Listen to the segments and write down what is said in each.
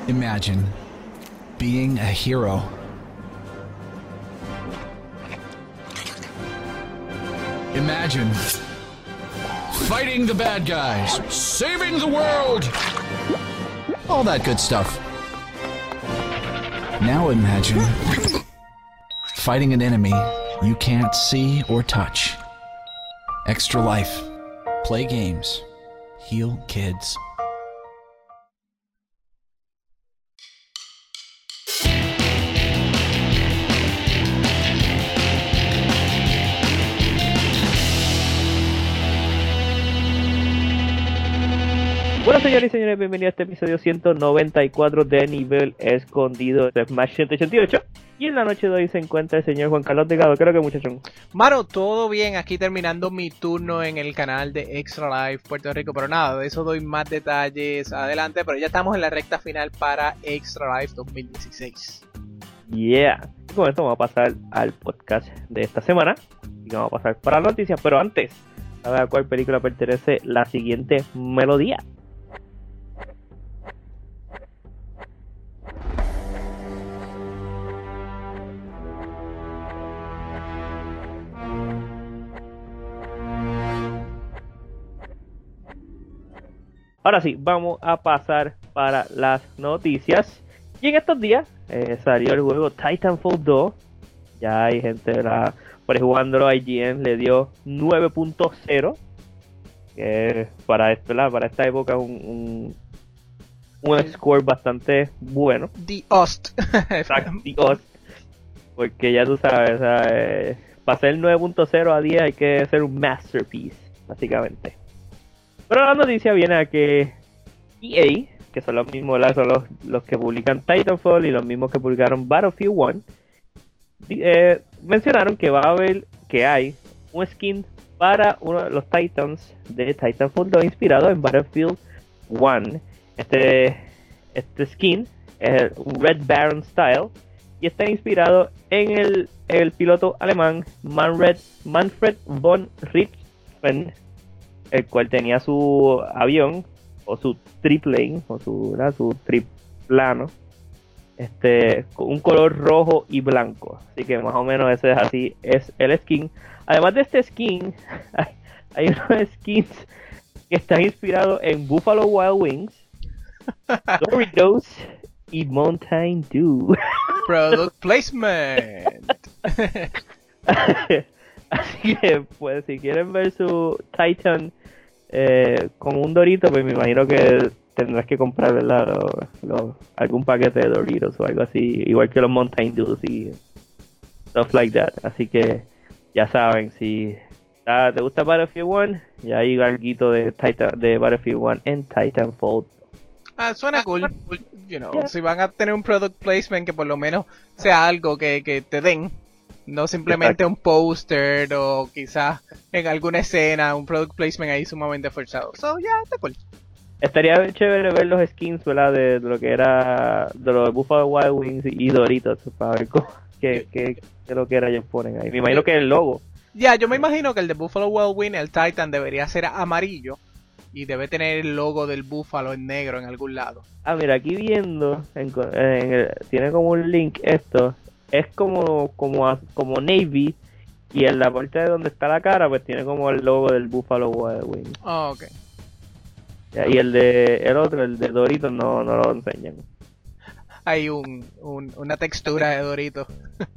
Imagine being a hero. Imagine fighting the bad guys, saving the world, all that good stuff. Now imagine fighting an enemy you can't see or touch. Extra Life. Play games. Heal kids. Bueno, señores y señores, bienvenidos a este episodio 194 de Nivel Escondido de Smash 188. Y en la noche de hoy se encuentra el señor Juan Carlos Delgado. Creo que muchachón. Mano, todo bien, aquí terminando mi turno en el canal de Extra Life Puerto Rico. Pero nada, de eso doy más detalles adelante. Pero ya estamos en la recta final para Extra Life 2016. Yeah. Y con esto vamos a pasar al podcast de esta semana. Y vamos a pasar para las noticias. Pero antes, ¿sabes a cuál película pertenece la siguiente melodía? Ahora sí, vamos a pasar para las noticias. Y en estos días salió el juego Titanfall 2. Ya hay gente por ahí jugándolo. IGN le dio 9.0. Que para esta época un score bastante bueno. The Ost. Exacto, The Ost. Porque ya tú sabes, para hacer 9.0 a 10 hay que hacer un masterpiece, básicamente. Pero la noticia viene a que EA, que son los mismos, son los que publican Titanfall y los mismos que publicaron Battlefield 1, mencionaron que hay un skin para uno de los Titans de Titanfall 2 inspirado en Battlefield 1. Este skin es un Red Baron style y está inspirado en el piloto alemán Manfred von Richthofen, el cual tenía su avión o su triplane o su triplano con un color rojo y blanco, así que más o menos ese es así es el skin. Además de este skin hay unos skins que están inspirados en Buffalo Wild Wings, Doritos y Mountain Dew. Product placement. Así que pues si quieren ver su Titan con un Dorito, pues me imagino que tendrás que comprar, ¿verdad? Algún paquete de Doritos o algo así, igual que los Mountain Dews y stuff like that. Así que ya saben, si te gusta Battlefield 1, ya hay algo de Battlefield 1 en Titanfall. Suena cool. Yeah. Si van a tener un product placement, que por lo menos sea algo que te den. No simplemente Exacto. Un póster o quizás en alguna escena, un product placement ahí sumamente forzado. So, yeah, está cool. Estaría chévere ver los skins, ¿verdad? De lo que era, de los Buffalo Wild Wings y Doritos, para ver qué lo que era ellos ponen ahí. Me imagino que el logo. Ya, yo me imagino que el de Buffalo Wild Wings, el Titan, debería ser amarillo y debe tener el logo del búfalo en negro en algún lado. Ah, mira, aquí viendo, tiene como un link esto. Es como Navy, y en la parte de donde está la cara pues tiene como el logo del Buffalo Wild Wings. Oh, ok. Y el de Doritos no lo enseñan. Hay una textura de Doritos.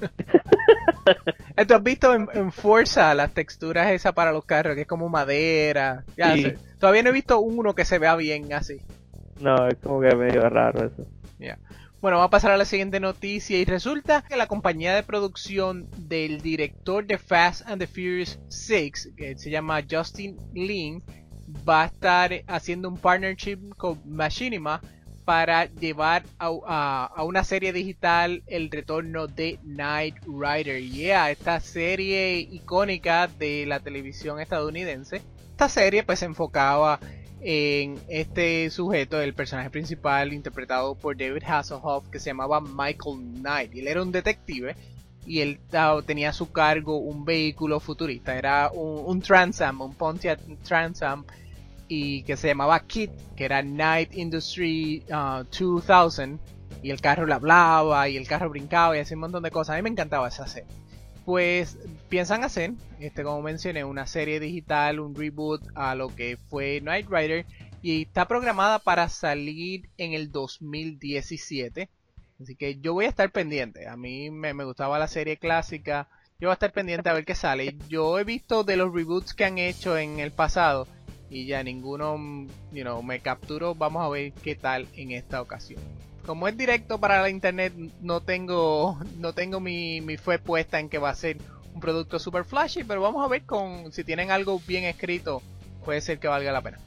¿Tú has visto en Forza las texturas esas para los carros, que es como madera? Ya Sí. sé. Todavía no he visto uno que se vea bien así. No, es como que medio raro eso. Yeah. Bueno, vamos a pasar a la siguiente noticia y resulta que la compañía de producción del director de Fast and the Furious 6, que se llama Justin Lin, va a estar haciendo un partnership con Machinima para llevar a una serie digital el retorno de Knight Rider. Esta serie icónica de la televisión estadounidense. Esta serie pues se enfocaba en este sujeto, el personaje principal interpretado por David Hasselhoff, que se llamaba Michael Knight. Él era un detective y él tenía a su cargo un vehículo futurista. Era un Trans Am, un Pontiac Trans Am y que se llamaba KIT, que era Night Industry 2000, y el carro le hablaba y el carro brincaba y hacía un montón de cosas. A mí me encantaba esa serie. Pues piensan hacer, como mencioné, una serie digital, un reboot a lo que fue Knight Rider, y está programada para salir en el 2017. Así que yo voy a estar pendiente. A mí me gustaba la serie clásica. Yo voy a estar pendiente a ver qué sale. Yo he visto de los reboots que han hecho en el pasado y ya ninguno, me capturó. Vamos a ver qué tal en esta ocasión. Como es directo para la internet, no tengo mi fe puesta en que va a ser un producto super flashy, pero vamos a ver si tienen algo bien escrito, puede ser que valga la pena.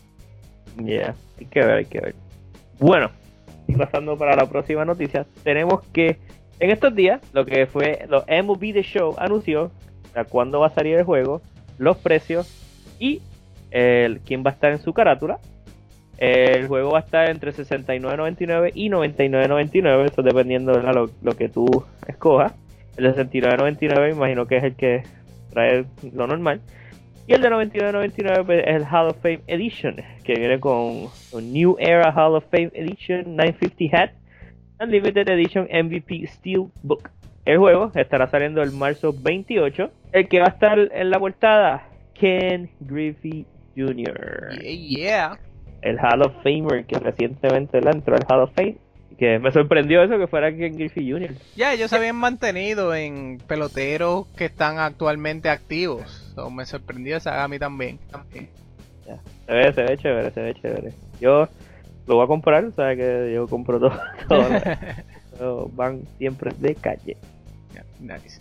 Hay que ver. Bueno, y pasando para la próxima noticia, tenemos que en estos días, lo que fue los MLB The Show anunció a cuándo va a salir el juego, los precios y quién va a estar en su carátula. El juego va a estar entre $69.99 y $99.99, eso dependiendo de lo que tú escojas. El de $69.99 imagino que es el que trae lo normal. Y el de $99.99 pues, es el Hall of Fame Edition, que viene con un New Era Hall of Fame Edition 950 Hat and Limited Edition MVP Steelbook. El juego estará saliendo el marzo 28. El que va a estar en la portada, Ken Griffey Jr. Yeah. El Hall of Famer que recientemente le entró al Hall of Fame. Que me sorprendió eso, que fuera Ken Griffey Jr. Ya, ellos se habían mantenido en peloteros que están actualmente activos. Me sorprendió esa a mí también. Ya. Se ve chévere. Yo lo voy a comprar, o sea que yo compro todo. Van siempre de calle. Nice.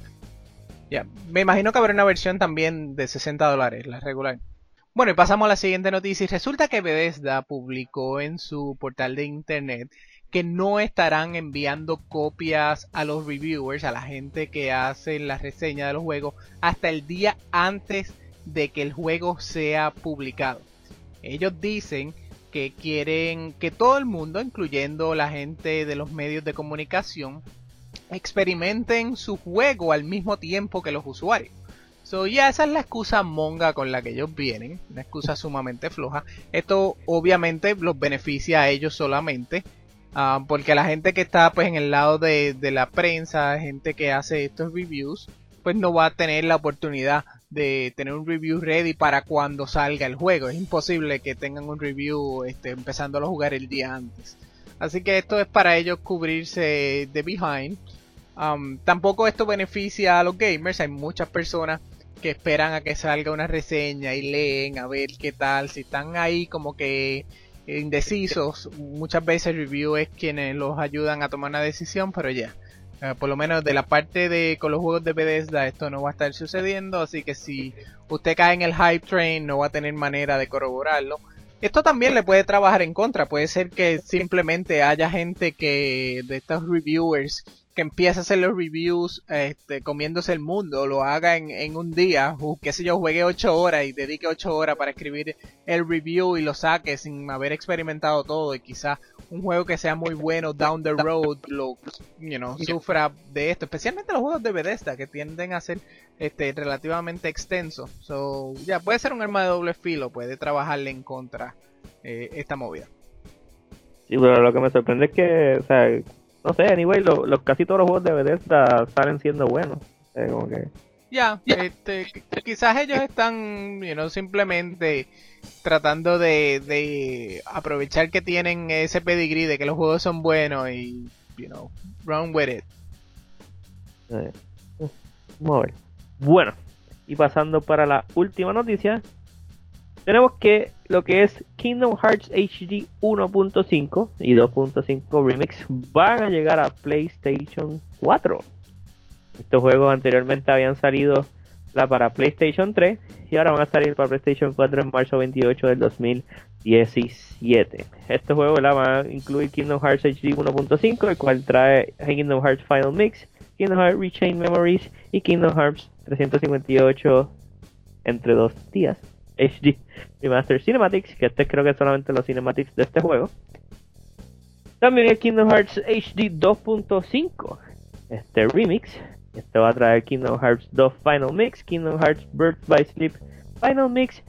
Me imagino que habrá una versión también de $60, la regular. Bueno, y pasamos a la siguiente noticia. Y resulta que Bethesda publicó en su portal de internet que no estarán enviando copias a los reviewers, a la gente que hace la reseña de los juegos, hasta el día antes de que el juego sea publicado. Ellos dicen que quieren que todo el mundo, incluyendo la gente de los medios de comunicación, experimenten su juego al mismo tiempo que los usuarios. Esa es la excusa monga con la que ellos vienen, una excusa sumamente floja. Esto obviamente los beneficia a ellos solamente, porque la gente que está pues en el lado de la prensa, gente que hace estos reviews, pues no va a tener la oportunidad de tener un review ready para cuando salga el juego. Es imposible que tengan un review empezándolo a jugar el día antes. Así que esto es para ellos cubrirse de behind. Tampoco esto beneficia a los gamers. Hay muchas personas que esperan a que salga una reseña y leen a ver qué tal. Si están ahí como que indecisos, muchas veces el review es quienes los ayudan a tomar una decisión, pero por lo menos de la parte con los juegos de Bethesda esto no va a estar sucediendo, así que si usted cae en el hype train no va a tener manera de corroborarlo. Esto también le puede trabajar en contra, puede ser que simplemente haya gente de estos reviewers que empiece a hacer los reviews comiéndose el mundo, lo haga en un día, qué sé yo, juegue 8 horas y dedique 8 horas para escribir el review y lo saque sin haber experimentado todo, y quizás un juego que sea muy bueno down the road sufra de esto, especialmente los juegos de Bethesda que tienden a ser relativamente extensos. Puede ser un arma de doble filo, puede trabajarle en contra esta movida. Sí, pero lo que me sorprende es que, no sé, anyway, casi todos los juegos de Bethesda salen siendo buenos. Como que... quizás ellos están, simplemente tratando de aprovechar que tienen ese pedigree de que los juegos son buenos y, run with it. Vamos a ver. Bueno, y pasando para la última noticia, tenemos que lo que es Kingdom Hearts HD 1.5 y 2.5 Remix van a llegar a PlayStation 4. Estos juegos anteriormente habían salido para PlayStation 3 y ahora van a salir para PlayStation 4 en marzo 28 del 2017. Este juego va a incluir Kingdom Hearts HD 1.5, el cual trae Kingdom Hearts Final Mix, Kingdom Hearts Rechained Memories y Kingdom Hearts 358 entre 2 días. HD Remastered Cinematics, que creo que solamente los cinematics de este juego. También el Kingdom Hearts HD 2.5 Remix. Va a traer Kingdom Hearts 2 Final Mix, Kingdom Hearts Birth by Sleep Final Mix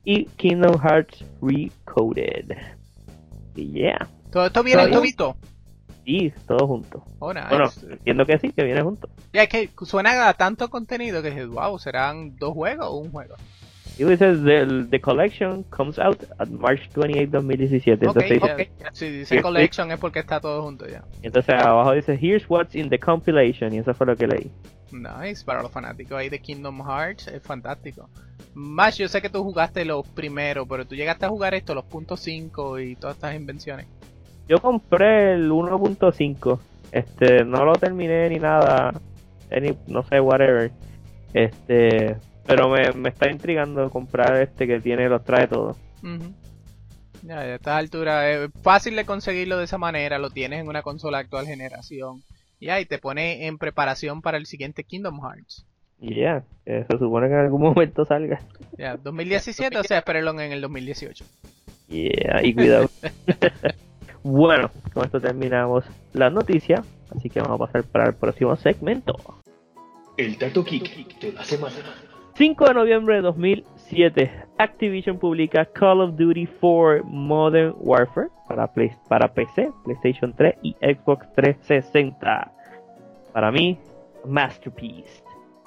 y Kingdom Hearts Recoded. Y yeah. ¿Todo esto viene junto? Sí, todo junto. Oh, nice. Bueno, entiendo que sí, que viene junto. Ya es que suena a tanto contenido que dije, wow, ¿serán 2 juegos o un juego? Y dice, the collection comes out at March 28, 2017. Ok, Entonces, si dice collection es porque está todo junto ya. entonces abajo dice, here's what's in the compilation, y eso fue lo que leí. Nice, para los fanáticos ahí de Kingdom Hearts, es fantástico. Más, yo sé que tú jugaste los primeros, pero tú llegaste a jugar esto, los .5 y todas estas invenciones. Yo compré el 1.5, no lo terminé ni nada, no sé, whatever, pero me está intrigando comprar que los trae todos. Ya, a estas alturas es fácil de conseguirlo de esa manera, lo tienes en una consola actual generación. Ya, y te pone en preparación para el siguiente Kingdom Hearts. Ya, se supone que en algún momento salga. Ya, 2017, o sea, espérenlo en el 2018. Yeah, y cuidado. Bueno, con esto terminamos la noticia, así que vamos a pasar para el próximo segmento. El dato geek de la semana. 5 de noviembre de 2007, Activision publica Call of Duty 4 Modern Warfare para PC, PlayStation 3 y Xbox 360. Para mí, masterpiece.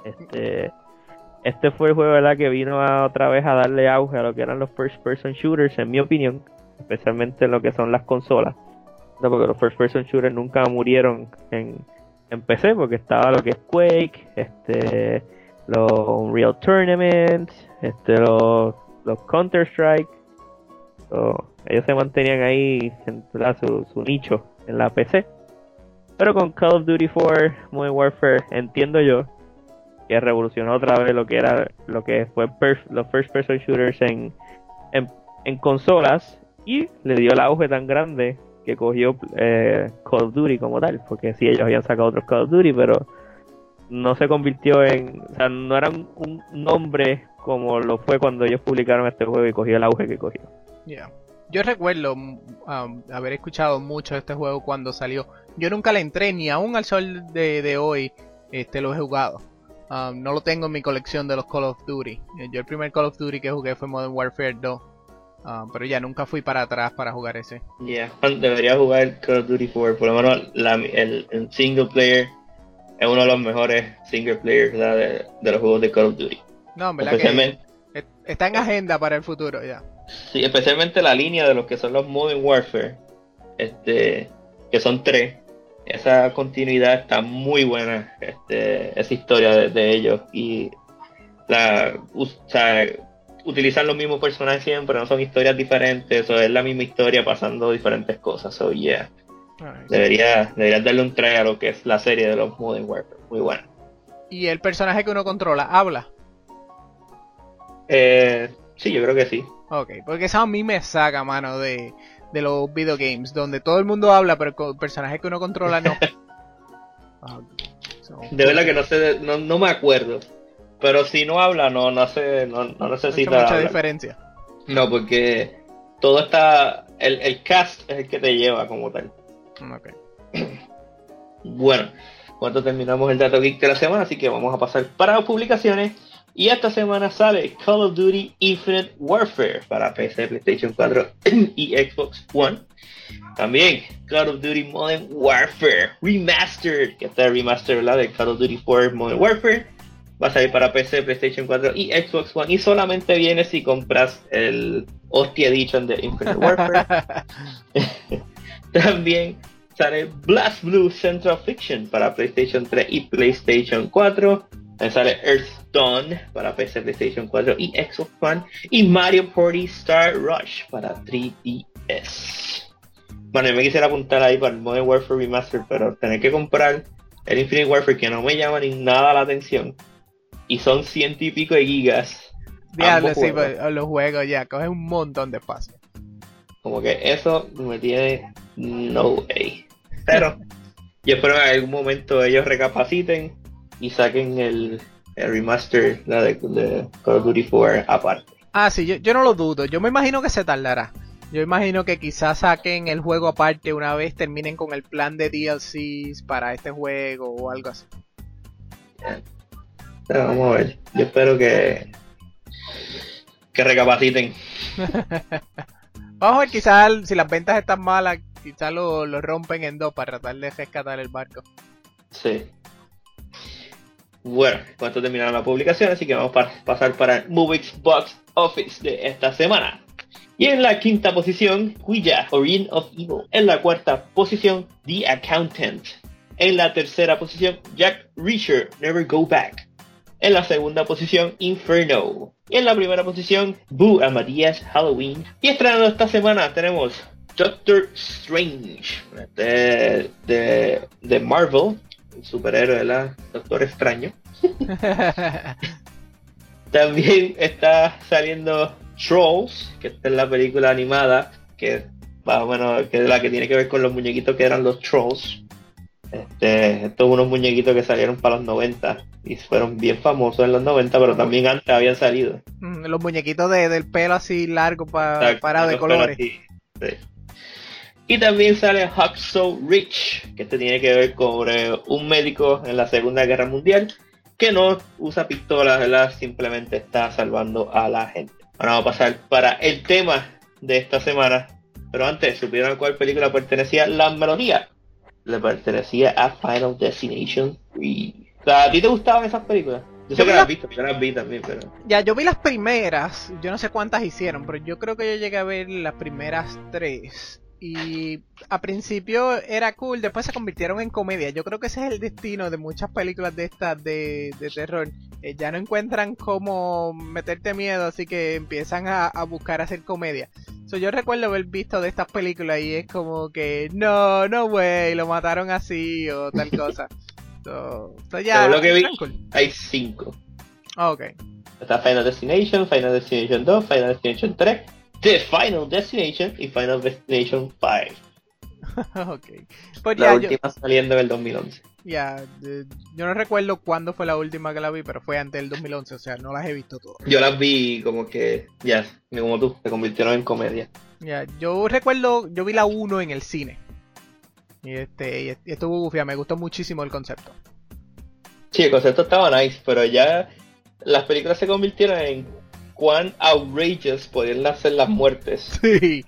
Este fue el juego, ¿verdad?, que vino otra vez a darle auge a lo que eran los first person shooters, en mi opinión, especialmente en lo que son las consolas. No, porque los first person shooters nunca murieron en PC, porque estaba lo que es Quake, los Unreal Tournament, los Counter Strike. Ellos se mantenían ahí en su nicho en la PC. Pero con Call of Duty 4 Modern Warfare entiendo yo que revolucionó otra vez lo que fue los first person shooters en consolas, y le dio el auge tan grande que cogió Call of Duty como tal, porque sí, ellos habían sacado otros Call of Duty, pero no se convirtió o sea, no era un nombre como lo fue cuando ellos publicaron este juego y cogió el auge que cogió. Yeah. Yo recuerdo haber escuchado mucho de este juego cuando salió. Yo nunca le entré, ni aún al sol de hoy lo he jugado. No lo tengo en mi colección de los Call of Duty. Yo el primer Call of Duty que jugué fue Modern Warfare 2. Pero ya nunca fui para atrás para jugar ese. Debería jugar Call of Duty 4. Por lo menos el single player es uno de los mejores single players, ¿verdad?, de los juegos de Call of Duty. No, en verdad que está en agenda para el futuro ya. Sí, especialmente la línea de los que son los Modern Warfare, que son 3. Esa continuidad está muy buena, esa historia de ellos, y utilizan los mismos personajes siempre, no son historias diferentes, o es la misma historia pasando diferentes cosas. So yeah, deberías darle un try a lo que es la serie de los Modern Warfare, muy buena. ¿Y el personaje que uno controla habla? Sí, yo creo que sí. Ok, porque eso a mí me saca, mano, de los videogames, donde todo el mundo habla, pero el personaje que uno controla no. De verdad que no sé, no me acuerdo. Pero si no habla, no necesita mucha diferencia. No, porque todo está... El cast es el que te lleva como tal. Ok. Bueno, cuando terminamos el Dato Geek de la semana, así que vamos a pasar para las publicaciones. Y esta semana sale Call of Duty Infinite Warfare para PC, PlayStation 4 y Xbox One. También Call of Duty Modern Warfare Remastered, que está el remaster, ¿verdad?, de Call of Duty 4 Modern Warfare. Va a salir para PC, PlayStation 4 y Xbox One, y solamente viene si compras el Hostia Edition de Infinite Warfare. También sale Blast Blue Central Fiction para PlayStation 3 y PlayStation 4. También sale Earthstone para PC, PlayStation 4 y Xbox One. Y Mario Party Star Rush para 3DS. Bueno, yo me quisiera apuntar ahí para el Modern Warfare Remastered, pero tener que comprar el Infinite Warfare, que no me llama ni nada la atención, y son 100 y pico de gigas. Diablo, sí, pues, los juegos ya cogen un montón de espacio. Como que eso me tiene no way. Pero yo espero que en algún momento ellos recapaciten y saquen el remaster de Call of Duty 4 aparte. Ah, sí, yo no lo dudo. Yo me imagino que se tardará. Yo imagino que quizás saquen el juego aparte una vez terminen con el plan de DLCs para este juego o algo así. Pero vamos a ver. Yo espero que que recapaciten. Vamos a ver, quizás si las ventas están malas, quizás lo rompen en dos para tratar de rescatar el barco. Sí. Bueno, con esto terminaron la publicación, así que vamos a pasar para el Movies Box Office de esta semana. Y en la quinta posición, Ouija, Origin of Evil. En la cuarta posición, The Accountant. En la tercera posición, Jack Reacher, Never Go Back. En la segunda posición, Inferno. Y en la primera posición, Boo Amadeus Halloween. Y estrenando esta semana tenemos Doctor Strange de Marvel, el superhéroe de la Doctor Extraño. También está saliendo Trolls, que esta es la película animada que es la que tiene que ver con los muñequitos que eran los Trolls. Estos unos muñequitos que salieron para los 90 y fueron bien famosos en los 90, pero también antes habían salido. Los muñequitos del pelo así largo parado de colores. Sí. Y también sale Hacksaw Ridge, que tiene que ver con un médico en la Segunda Guerra Mundial que no usa pistolas, ¿verdad? Simplemente está salvando a la gente. Ahora vamos a pasar para el tema de esta semana. Pero antes, ¿supieron a cuál película pertenecía la melodía? Le pertenecía a Final Destination 3. O sea, ¿a ti te gustaban esas películas? Yo sé que las has visto, yo las vi también, pero... Ya, yo vi las primeras, yo no sé cuántas hicieron, pero yo creo que yo llegué a ver las primeras 3. Y a principio era cool, después se convirtieron en comedia. Yo creo que ese es el destino de muchas películas de estas de terror. Ya no encuentran cómo meterte miedo, así que empiezan a buscar hacer comedia. Yo recuerdo haber visto de estas películas y es como que no güey, lo mataron así o tal cosa. Ya, según lo que vi, cool. hay 5. Ok. Está Final Destination 2, Final Destination 3, The Final Destination y Final Destination 5. Ok. Pues La última saliendo en el 2011. Ya, yo no recuerdo cuándo fue la última que la vi, pero fue antes del 2011, o sea, no las he visto todas. Yo las vi como que, como tú, se convirtieron en comedia. Ya, yo recuerdo, yo vi la 1 en el cine. Y estuvo bufia, me gustó muchísimo el concepto. Sí, el concepto estaba nice, pero ya las películas se convirtieron en cuán outrageous podían hacer las muertes. Sí.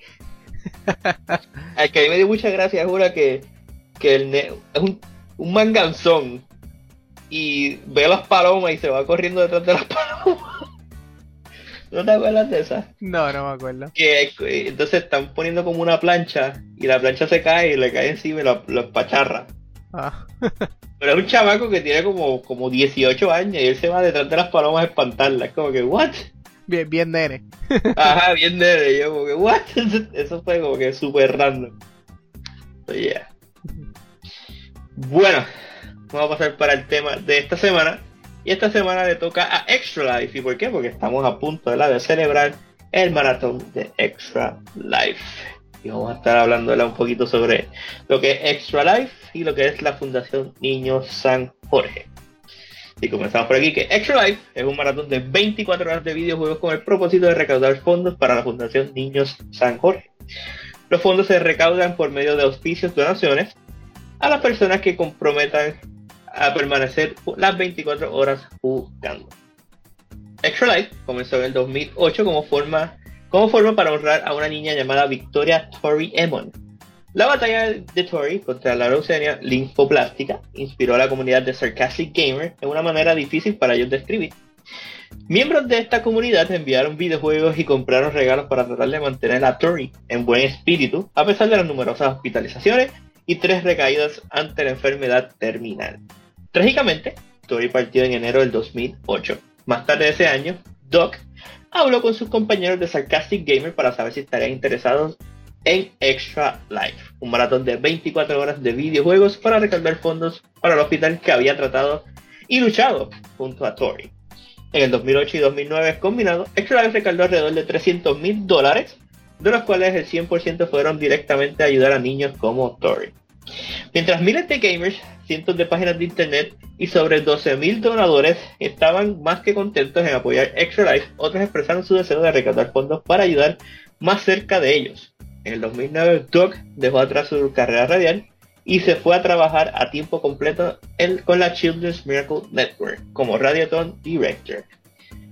Al que a mí me dio mucha gracia, jura que es un manganzón y ve a las palomas y se va corriendo detrás de las palomas. ¿No te acuerdas de esa? No me acuerdo. Que entonces están poniendo como una plancha y la plancha se cae y le cae encima y lo espacharra. Ah. Pero es un chamaco que tiene como 18 años y él se va detrás de las palomas a espantarlas. Es como que, ¿what? Bien nene. Ajá, bien nene. Yo como que, ¿what? Eso fue como que súper random. So, yeah. Bueno, vamos a pasar para el tema de esta semana. Y esta semana le toca a Extra Life. ¿Y por qué? Porque estamos a punto de celebrar el maratón de Extra Life. Y vamos a estar hablando un poquito sobre lo que es Extra Life y lo que es la Fundación Niños San Jorge. Y comenzamos por aquí, que Extra Life es un maratón de 24 horas de videojuegos con el propósito de recaudar fondos para la Fundación Niños San Jorge. Los fondos se recaudan por medio de auspicios, donaciones a las personas que comprometan a permanecer las 24 horas jugando. Extra Life comenzó en el 2008 como forma para honrar a una niña llamada Victoria Tori Emmon. La batalla de Tori contra la leucemia linfoblástica inspiró a la comunidad de Sarcastic Gamer en una manera difícil para ellos de escribir. Miembros de esta comunidad enviaron videojuegos y compraron regalos para tratar de mantener a Tori en buen espíritu, a pesar de las numerosas hospitalizaciones y 3 recaídas ante la enfermedad terminal. Trágicamente, Tori partió en enero del 2008. Más tarde de ese año, Doc habló con sus compañeros de Sarcastic Gamer para saber si estarían interesados en Extra Life, un maratón de 24 horas de videojuegos para recaudar fondos para el hospital que había tratado y luchado junto a Tori. En el 2008 y 2009 combinado, Extra Life recaudó alrededor de $300,000, de los cuales el 100% fueron directamente a ayudar a niños como Tori. Mientras miles de gamers, cientos de páginas de internet y sobre 12,000 donadores estaban más que contentos en apoyar Extra Life, otros expresaron su deseo de recaudar fondos para ayudar más cerca de ellos. En el 2009, Doug dejó atrás su carrera radial y se fue a trabajar a tiempo completo con la Children's Miracle Network como Radiothon Director.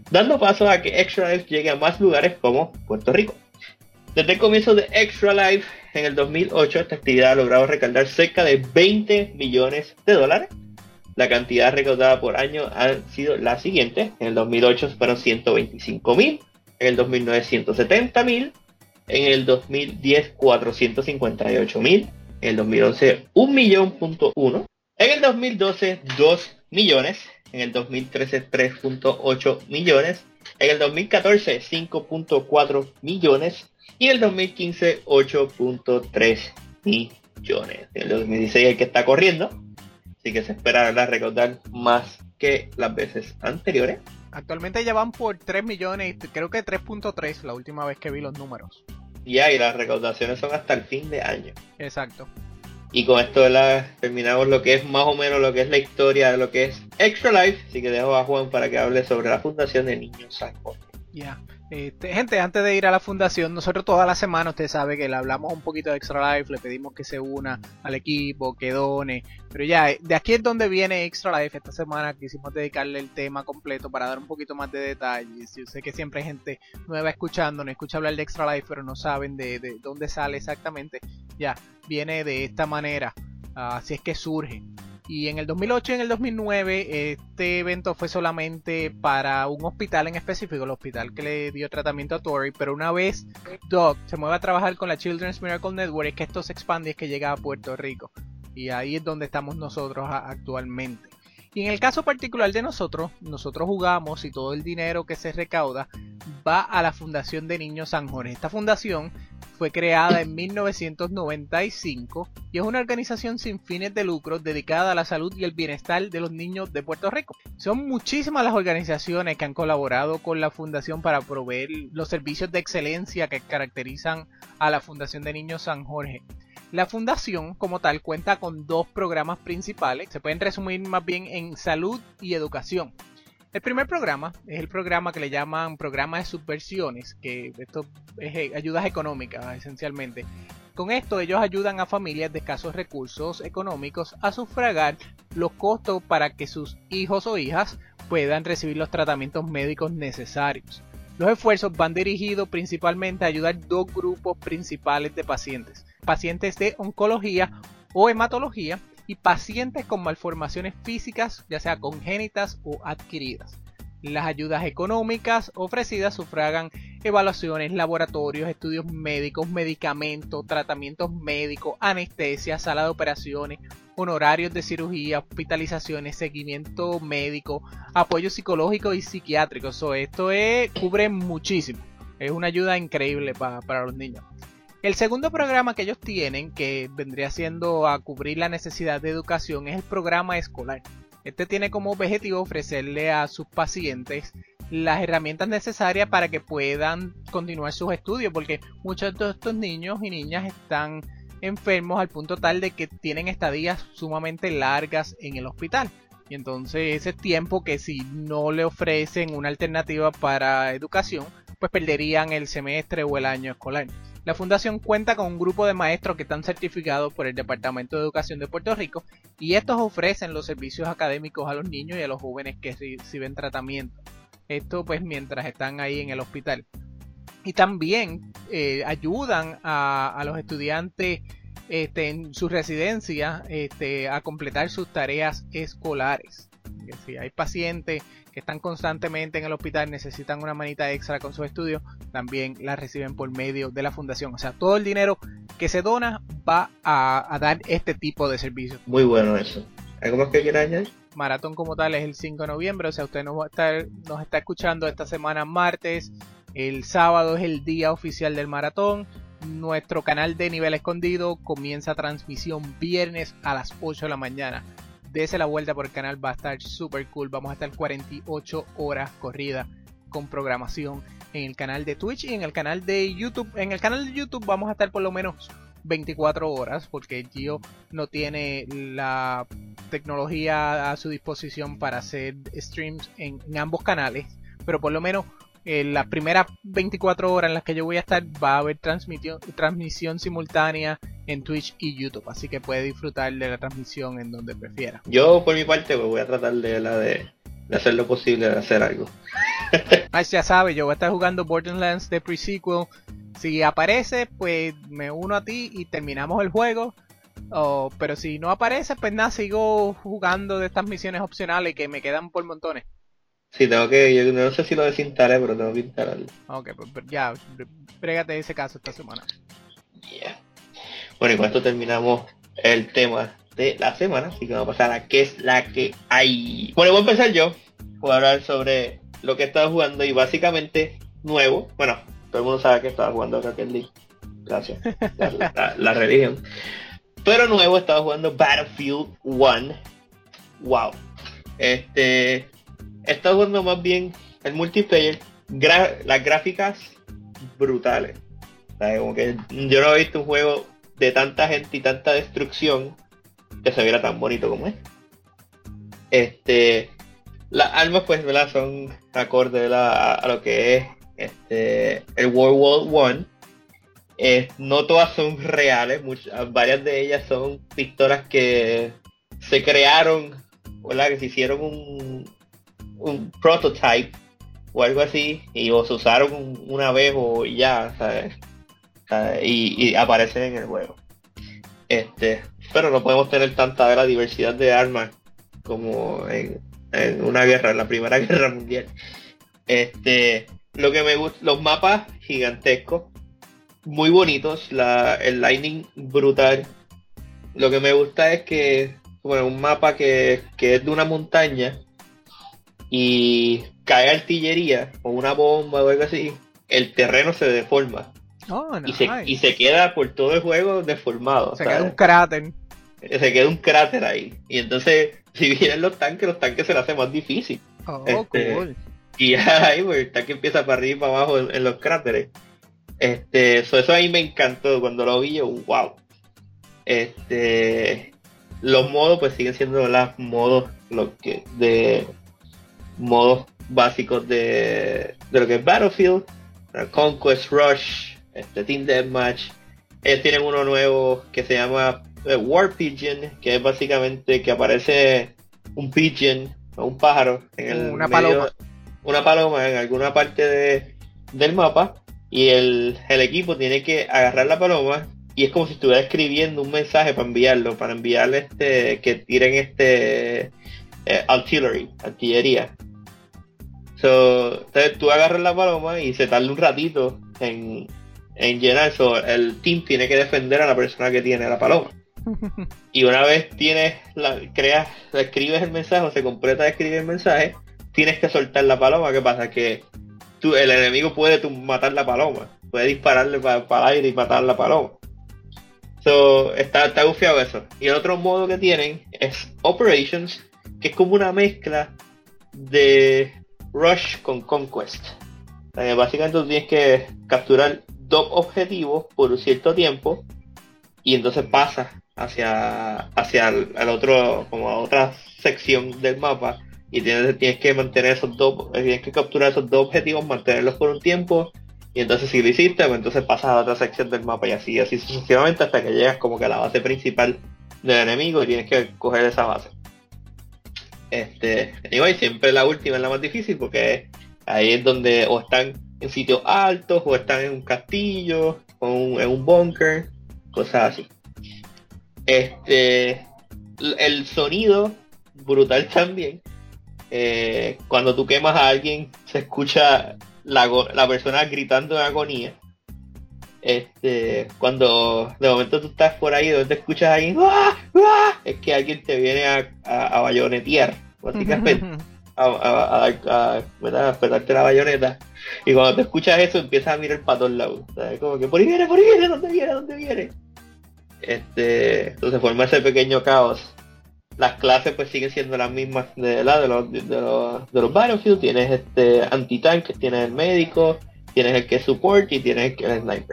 dando paso a que Extra Life llegue a más lugares como Puerto Rico. Desde el comienzo de Extra Life en el 2008, esta actividad ha logrado recaudar cerca de $20 millones. La cantidad recaudada por año ha sido la siguiente: en el 2008 fueron 125.000, en el 2009 170.000, en el 2010 458.000, en el 2011 1.1 millón, en el 2012 2 millones, en el 2013 3.8 millones, en el 2014 5.4 millones y en el 2015 8.3 millones. En el 2016 el que está corriendo, así que se espera recaudar más que las veces anteriores. Actualmente ya van por 3 millones, creo que 3.3 la última vez que vi los números. Y ahí las recaudaciones son hasta el fin de año. Exacto. Y con esto terminamos lo que es más o menos lo que es la historia de lo que es Extra Life. Así que dejo a Juan para que hable sobre la Fundación de Niños San Jorge. Ya. Gente, antes de ir a la fundación, nosotros toda la semana, usted sabe que le hablamos un poquito de Extra Life, le pedimos que se una al equipo, que done, pero ya, de aquí es donde viene Extra Life. Esta semana quisimos dedicarle el tema completo para dar un poquito más de detalles. Yo sé que siempre hay gente nueva escuchando, no escucha hablar de Extra Life, pero no saben de dónde sale exactamente. Ya, viene de esta manera, así es que surge. Y en el 2008 y en el 2009 este evento fue solamente para un hospital en específico, el hospital que le dio tratamiento a Tori. Pero una vez Doug se mueve a trabajar con la Children's Miracle Network, es que esto se expande y es que llega a Puerto Rico. Y ahí es donde estamos nosotros actualmente. Y en el caso particular de nosotros jugamos y todo el dinero que se recauda va a la Fundación de Niños San Jorge. Esta fundación fue creada en 1995 y es una organización sin fines de lucro dedicada a la salud y el bienestar de los niños de Puerto Rico. Son muchísimas las organizaciones que han colaborado con la fundación para proveer los servicios de excelencia que caracterizan a la Fundación de Niños San Jorge. La fundación como tal cuenta con dos programas principales, se pueden resumir más bien en salud y educación. El primer programa es el programa que le llaman programa de subvenciones, que esto es ayudas económicas esencialmente. Con esto ellos ayudan a familias de escasos recursos económicos a sufragar los costos para que sus hijos o hijas puedan recibir los tratamientos médicos necesarios. Los esfuerzos van dirigidos principalmente a ayudar dos grupos principales de pacientes: pacientes de oncología o hematología y pacientes con malformaciones físicas, ya sea congénitas o adquiridas. Las ayudas económicas ofrecidas sufragan evaluaciones, laboratorios, estudios médicos, medicamentos, tratamientos médicos, anestesia, sala de operaciones, honorarios de cirugía, hospitalizaciones, seguimiento médico, apoyo psicológico y psiquiátrico. Esto cubre muchísimo. Es una ayuda increíble para los niños. El segundo programa que ellos tienen, que vendría siendo a cubrir la necesidad de educación, es el programa escolar. Este tiene como objetivo ofrecerle a sus pacientes las herramientas necesarias para que puedan continuar sus estudios, porque muchos de estos niños y niñas están enfermos al punto tal de que tienen estadías sumamente largas en el hospital. Y entonces ese tiempo que si no le ofrecen una alternativa para educación, pues perderían el semestre o el año escolar. La fundación cuenta con un grupo de maestros que están certificados por el Departamento de Educación de Puerto Rico y estos ofrecen los servicios académicos a los niños y a los jóvenes que reciben tratamiento. Esto pues mientras están ahí en el hospital. Y también ayudan a los estudiantes en su residencia a completar sus tareas escolares. Que si hay pacientes que están constantemente en el hospital, necesitan una manita extra con sus estudios, también la reciben por medio de la fundación. O sea, todo el dinero que se dona va a dar este tipo de servicios. Muy bueno eso. ¿Algo más que quieras añadir? Maratón como tal es el 5 de noviembre, o sea, usted nos está escuchando esta semana martes. El sábado es el día oficial del maratón. Nuestro canal de Nivel Escondido comienza transmisión viernes a las 8 de la mañana. Dese la vuelta por el canal, va a estar super cool. Vamos a estar 48 horas corrida con programación en el canal de Twitch y en el canal de YouTube. En el canal de YouTube vamos a estar por lo menos 24 horas porque Gio no tiene la tecnología a su disposición para hacer streams en ambos canales, pero por lo menos las primeras 24 horas en las que yo voy a estar va a haber transmisión simultánea en Twitch y YouTube, así que puede disfrutar de la transmisión en donde prefiera. Yo por mi parte pues voy a tratar de de hacer lo posible de hacer algo. Ay, ya sabes, yo voy a estar jugando Borderlands de pre-sequel. Si aparece, pues me uno a ti y terminamos el juego. Pero si no aparece, pues nada, sigo jugando de estas misiones opcionales que me quedan por montones. Sí, yo no sé si lo desinstalé, pero tengo que instalarlo. Ok, pues ya, brégate ese caso esta semana. Yeah. Bueno, y con esto terminamos el tema de la semana, así que vamos a pasar a qué es la que hay. Bueno, voy a empezar yo. Voy a hablar sobre lo que he estado jugando y básicamente nuevo. Bueno, todo el mundo sabe que estaba jugando Rocket League. Gracias. La religión. Pero nuevo, he estado jugando Battlefield 1. Wow. He estado jugando más bien el multiplayer. Las gráficas brutales. O sea, como que yo no he visto un juego de tanta gente y tanta destrucción que se viera tan bonito como es. Las armas pues, ¿verdad? Son acorde a lo que es el World War I. No todas son reales, varias de ellas son pistolas que se crearon, ¿verdad? Que se hicieron un prototype o algo así, o se usaron una vez o ya, ¿sabes? Y aparecen en el juego. Pero no podemos tener tanta de la diversidad de armas como en una guerra, en la Primera Guerra Mundial. Lo que me gusta, los mapas gigantescos, muy bonitos, el lighting brutal. Lo que me gusta es que, bueno, un mapa que es de una montaña y cae artillería o una bomba o algo así, el terreno se deforma. Oh, nice. y se queda por todo el juego deformado. Se queda un cráter. Se queda un cráter ahí. Y entonces, si vienen los tanques se le hace más difícil. Oh, cool. Y ahí, pues, el tanque empieza para arriba y para abajo en los cráteres. Eso a mí me encantó cuando lo vi yo, wow. Los modos pues siguen siendo los modos modos básicos de lo que es Battlefield, Conquest, Rush, Team Deathmatch. Ellos tienen uno nuevo que se llama War Pigeon, que es básicamente que aparece un pigeon o un pájaro en una paloma en alguna parte del mapa. Y el equipo tiene que agarrar la paloma y es como si estuviera escribiendo un mensaje para enviarle que tiren artillería. Entonces tú agarras la paloma y se tarda un ratito en llenar eso. El team tiene que defender a la persona que tiene la paloma. Y una vez escribes el mensaje o se completa de escribir el mensaje, tienes que soltar la paloma. ¿Qué pasa? Que el enemigo puede matar la paloma, puede dispararle para el aire y matar la paloma. Está gufiado eso. Y el otro modo que tienen es Operations, que es como una mezcla de Rush con Conquest. Básicamente tú tienes que capturar 2 objetivos por un cierto tiempo y entonces pasas hacia el otro, como a otra sección del mapa. Y tienes que mantener tienes que capturar esos 2 objetivos, mantenerlos por un tiempo, y entonces si lo hiciste, pues entonces pasas a otra sección del mapa y así sucesivamente hasta que llegas como que a la base principal del enemigo y tienes que coger esa base. Anyway, siempre la última es la más difícil porque ahí es donde o están en sitios altos o están en un castillo o en un búnker, cosas así. El sonido brutal también. Cuando tú quemas a alguien se escucha la persona gritando en agonía. Cuando de momento tú estás por ahí donde escuchas a alguien ¡ah! ¡ah! Es que alguien te viene a bayonetear básicamente, a petarte la bayoneta, y cuando te escuchas eso empiezas a mirar para todos lados, ¿sabes? Como que por ahí viene, ¿dónde viene? Entonces forma ese pequeño caos. Las clases pues siguen siendo las mismas de los Battlefield. Tienes anti-tank, tienes el médico, tienes el que es support y tienes el sniper.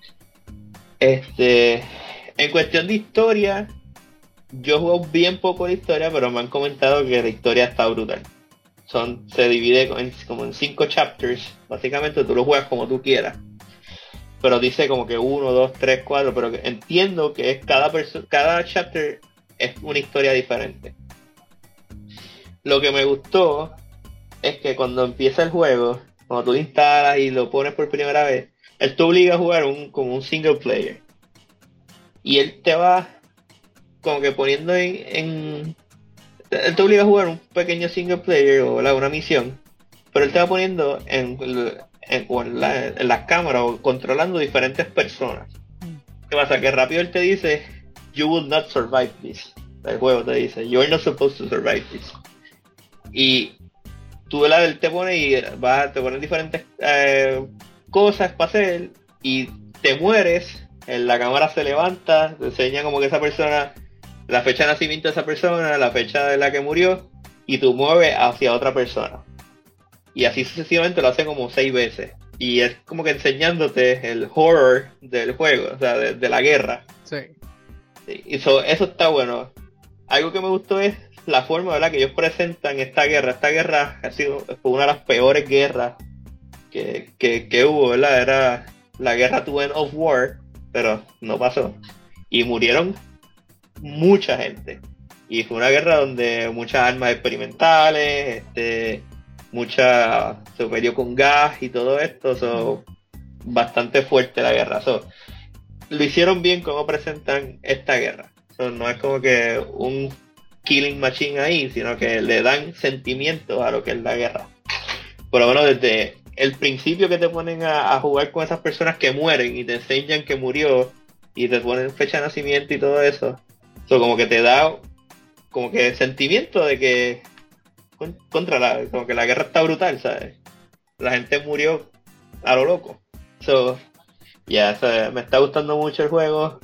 En cuestión de historia, yo juego bien poco de historia, pero me han comentado que la historia está brutal. Se divide como en 5 chapters. Básicamente tú lo juegas como tú quieras. Pero dice como que 1, 2, 3, 4, pero entiendo que es cada chapter es una historia diferente. Lo que me gustó es que cuando empieza el juego, cuando tú lo instalas y lo pones por primera vez, él te obliga a jugar como un single player. Y él te va como que poniendo él te obliga a jugar un pequeño single player o una misión, pero él te va poniendo en las cámaras o controlando diferentes personas. ¿Qué pasa? Que rápido él te dice, you will not survive this. El juego te dice, you're not supposed to survive this. Y tú él te pone y te ponen diferentes cosas para hacer y te mueres, la cámara se levanta, te enseña como que esa persona, la fecha de nacimiento de esa persona, la fecha de la que murió, y tú mueves hacia otra persona. Y así sucesivamente lo hace como 6 veces. Y es como que enseñándote el horror del juego, o sea, de la guerra. Sí. Y eso está bueno. Algo que me gustó es la forma, ¿verdad?, que ellos presentan esta guerra. Esta guerra fue una de las peores guerras que hubo, ¿verdad? Era la guerra to end of war, pero no pasó. Y murieron mucha gente. Y fue una guerra donde muchas armas experimentales, se peleó con gas y todo esto, bastante fuerte la guerra. Lo hicieron bien como presentan esta guerra. No es como que un killing machine ahí, sino que le dan sentimientos a lo que es la guerra. Por lo menos desde el principio que te ponen a jugar con esas personas que mueren y te enseñan que murió y te ponen fecha de nacimiento y todo eso. Como que te da como que sentimiento de que como que la guerra está brutal, ¿sabes? La gente murió a lo loco. Me está gustando mucho el juego.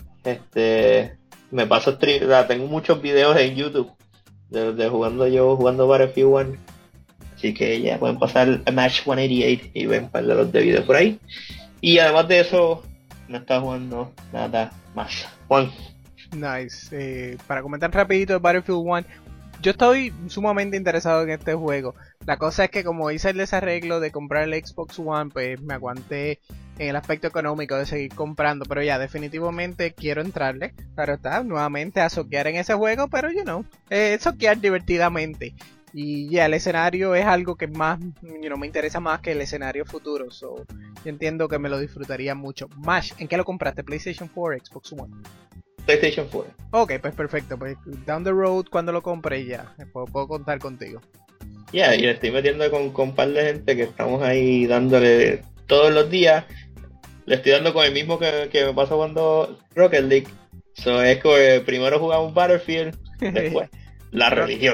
Me paso tengo muchos videos en YouTube de jugando Battlefield 1. Así que ya pueden pasar a Match 188 y ven un par de los de videos por ahí. Y además de eso, no está jugando nada más. Juan. Nice. Para comentar rapidito de Battlefield 1, yo estoy sumamente interesado en este juego. La cosa es que como hice el desarreglo de comprar el Xbox One, pues me aguanté en el aspecto económico de seguir comprando. Pero ya, definitivamente quiero entrarle. Claro está, nuevamente a soquear en ese juego, pero soquear divertidamente. Y ya, el escenario es algo que más, me interesa más que el escenario futuro. Yo entiendo que me lo disfrutaría mucho. Mash, ¿en qué lo compraste? ¿PlayStation 4 o Xbox One? PlayStation 4. Ok, pues perfecto. Pues down the road, cuando lo compre ya, puedo contar contigo. Y le estoy metiendo con un par de gente que estamos ahí dándole todos los días. Le estoy dando con el mismo que me pasó cuando Rocket League. Es que primero jugamos Battlefield, después la religión.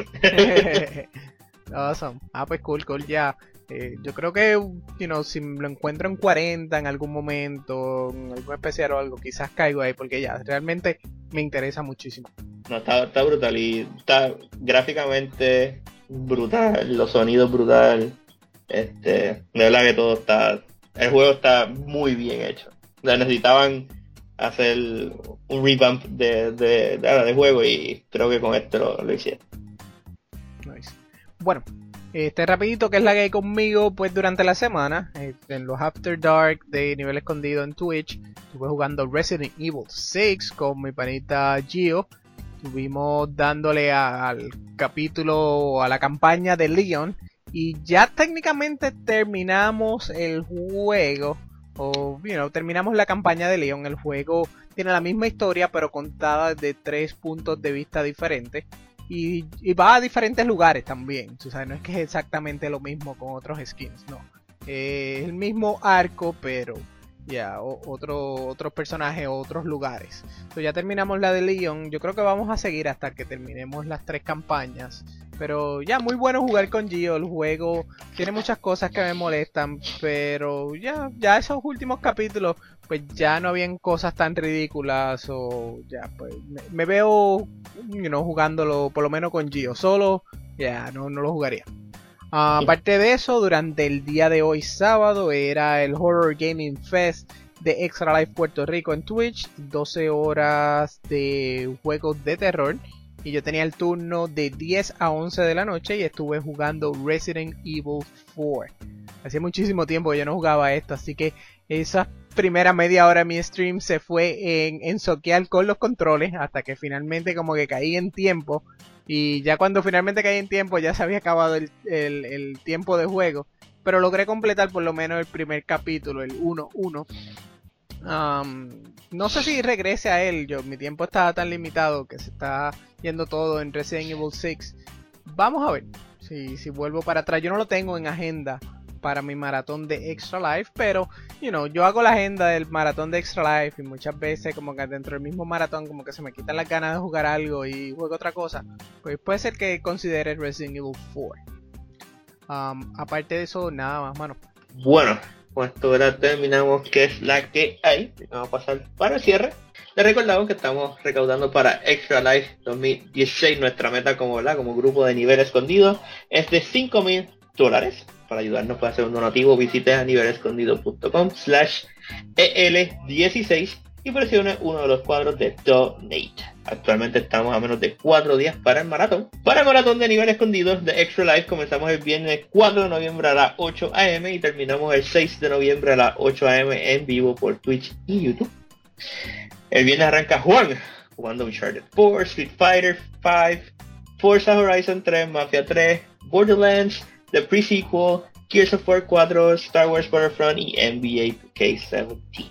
Awesome. Pues cool, ya. Yo creo que, si lo encuentro en 40 en algún momento, en algún especial o algo, quizás caigo ahí, porque ya, realmente me interesa muchísimo. No, está brutal y está gráficamente brutal, los sonidos brutal. De verdad que todo el juego está muy bien hecho. Necesitaban hacer un revamp de juego y creo que con esto lo hicieron. Nice. Bueno, rapidito, que es la que hay conmigo pues durante la semana, en los After Dark de nivel escondido en Twitch. Estuve jugando Resident Evil 6 con mi panita Gio. Estuvimos dándole al capítulo, a la campaña de Leon. Y ya técnicamente terminamos el juego. Terminamos la campaña de Leon. El juego tiene la misma historia, pero contada desde 3 puntos de vista diferentes. Y va a diferentes lugares también. O sea, no es que es exactamente lo mismo con otros skins, no. Es el mismo arco, pero otros personajes, otros lugares. Entonces ya terminamos la de Leon. Yo creo que vamos a seguir hasta que terminemos las 3 campañas. Pero ya, muy bueno jugar con Gio. El juego tiene muchas cosas que me molestan, pero ya esos últimos capítulos, pues ya no habían cosas tan ridículas. O ya, pues me veo jugándolo por lo menos con Gio. Solo, no lo jugaría. Aparte de eso, durante el día de hoy sábado era el Horror Gaming Fest de Extra Life Puerto Rico en Twitch. 12 horas de juegos de terror. Y yo tenía el turno de 10 a 11 de la noche y estuve jugando Resident Evil 4. Hacía muchísimo tiempo que yo no jugaba esto, así que esa primera media hora de mi stream se fue en soquear con los controles hasta que finalmente como que caí en tiempo Y ya cuando finalmente caí en tiempo ya se había acabado el tiempo de juego. Pero logré completar por lo menos el primer capítulo, el 1-1. No sé si regrese a él. Mi tiempo estaba tan limitado que se está yendo todo en Resident Evil 6. Vamos a ver si vuelvo para atrás. Yo no lo tengo en agenda para mi maratón de Extra Life, pero yo hago la agenda del maratón de Extra Life y muchas veces como que dentro del mismo maratón como que se me quitan las ganas de jugar algo y juego otra cosa. Pues puede ser que considere Resident Evil 4. Aparte de eso, nada más, mano. Bueno, con esto ahora terminamos que es la que hay. Vamos a pasar para el cierre. Les recordamos que estamos recaudando para Extra Life 2016. Nuestra meta como grupo de nivel escondido es de $5,000. Para ayudarnos puede hacer un donativo, visite a nivelescondido.com/EL16 y presione uno de los cuadros de Donate. Actualmente estamos a menos de 4 días para el maratón. Para el maratón de nivel escondidos de Extra Life comenzamos el viernes 4 de noviembre a las 8 am y terminamos el 6 de noviembre a las 8 am en vivo por Twitch y YouTube. El viernes arranca Juan jugando Uncharted 4, Street Fighter 5, Forza Horizon 3, Mafia 3, Borderlands, The Pre-Sequel, Gears of War 4, Star Wars Battlefront y NBA 2K17.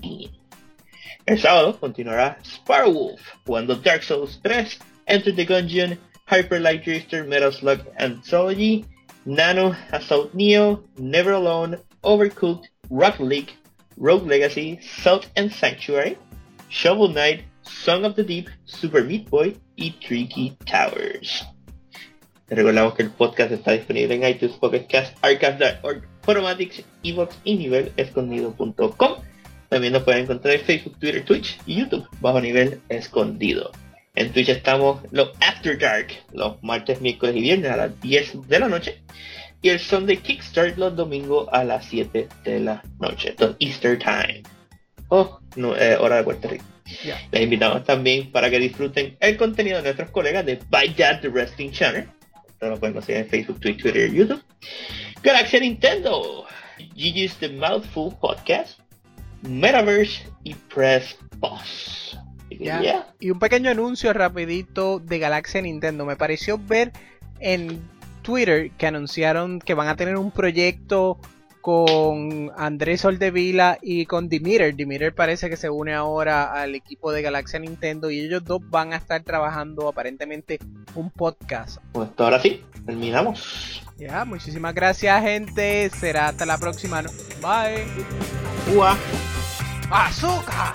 El sábado continuará Sparrowwolf jugando Dark Souls 3, Enter the Gungeon, Hyper Light Drifter, Metal Slug Anthology, Nano Assault Neo, Never Alone, Overcooked, Rocket League, Rogue Legacy, Salt and Sanctuary, Shovel Knight, Song of the Deep, Super Meat Boy y Tricky Towers. Les recordamos que el podcast está disponible en iTunes, Pocket Cast, Archive.org, Foromatics, Evox y nivelescondido.com. También nos pueden encontrar en Facebook, Twitter, Twitch y YouTube bajo Nivel Escondido. En Twitch estamos los After Dark los martes, miércoles y viernes a las 10 de la noche. Y el Sunday Kickstart los domingos a las 7 de la noche. Esto es Easter Time. Hora de Puerto Rico. Yeah. Les invitamos también para que disfruten el contenido de nuestros colegas de By Dad The Wrestling Channel. Esto lo pueden conseguir en Facebook, Twitter y YouTube. Galaxia Nintendo, Gigi's The Mouthful Podcast, Metaverse y Press Boss. Yeah. Y un pequeño anuncio rapidito de Galaxia Nintendo. Me pareció ver en Twitter que anunciaron que van a tener un proyecto con Andrés Soldevila y con Dimiter. Dimiter parece que se une ahora al equipo de Galaxia Nintendo y ellos dos van a estar trabajando aparentemente un podcast. Pues ahora sí, terminamos. Ya, muchísimas gracias, gente. Será hasta la próxima, ¿no? Bye. ¡Ua! ¡Azúcar!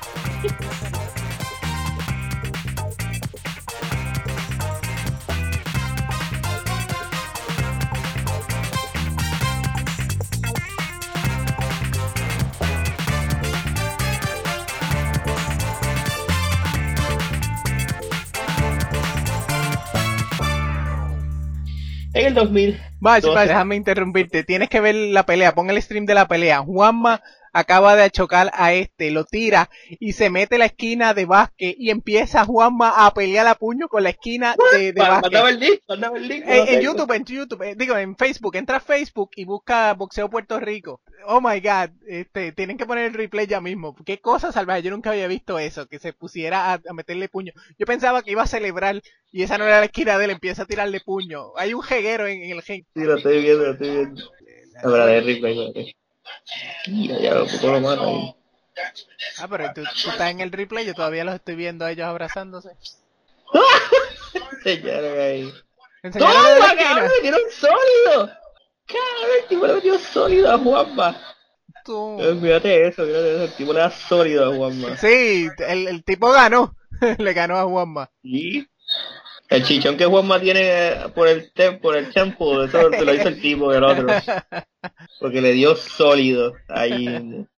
En el 2000. Vaya, déjame interrumpirte. Tienes que ver la pelea. Pon el stream de la pelea. Juanma acaba de chocar a lo tira y se mete en la esquina de básquet y empieza Juanma a pelear a puño con la esquina de básquet. Mandaba el link. En YouTube, en Facebook. Entra a Facebook y busca Boxeo Puerto Rico. Oh my God, tienen que poner el replay ya mismo. Qué cosa salvaje, yo nunca había visto eso, que se pusiera a meterle puño. Yo pensaba que iba a celebrar y esa no era la esquina de él, empieza a tirarle puño. Hay un jeguero en el gen. Sí, lo estoy viendo. La verdad de replay. Ya, ¿cómo lo mata ahí? Ah, pero tú estás en el replay, yo todavía los estoy viendo a ellos abrazándose. Enseñaron ahí. Enseñaron de la ¡Toma, esquina. cabrón! ¡Le dieron sólido! ¡Cabrón, el tipo le metió sólido a Juanma! Tú. Fíjate eso, el tipo le da sólido a Juanma. Sí, el tipo ganó. Le ganó a Juanma. ¿Y? El chichón que Juanma tiene por el tempo, eso se lo hizo el tipo del otro. Porque le dio sólido ahí.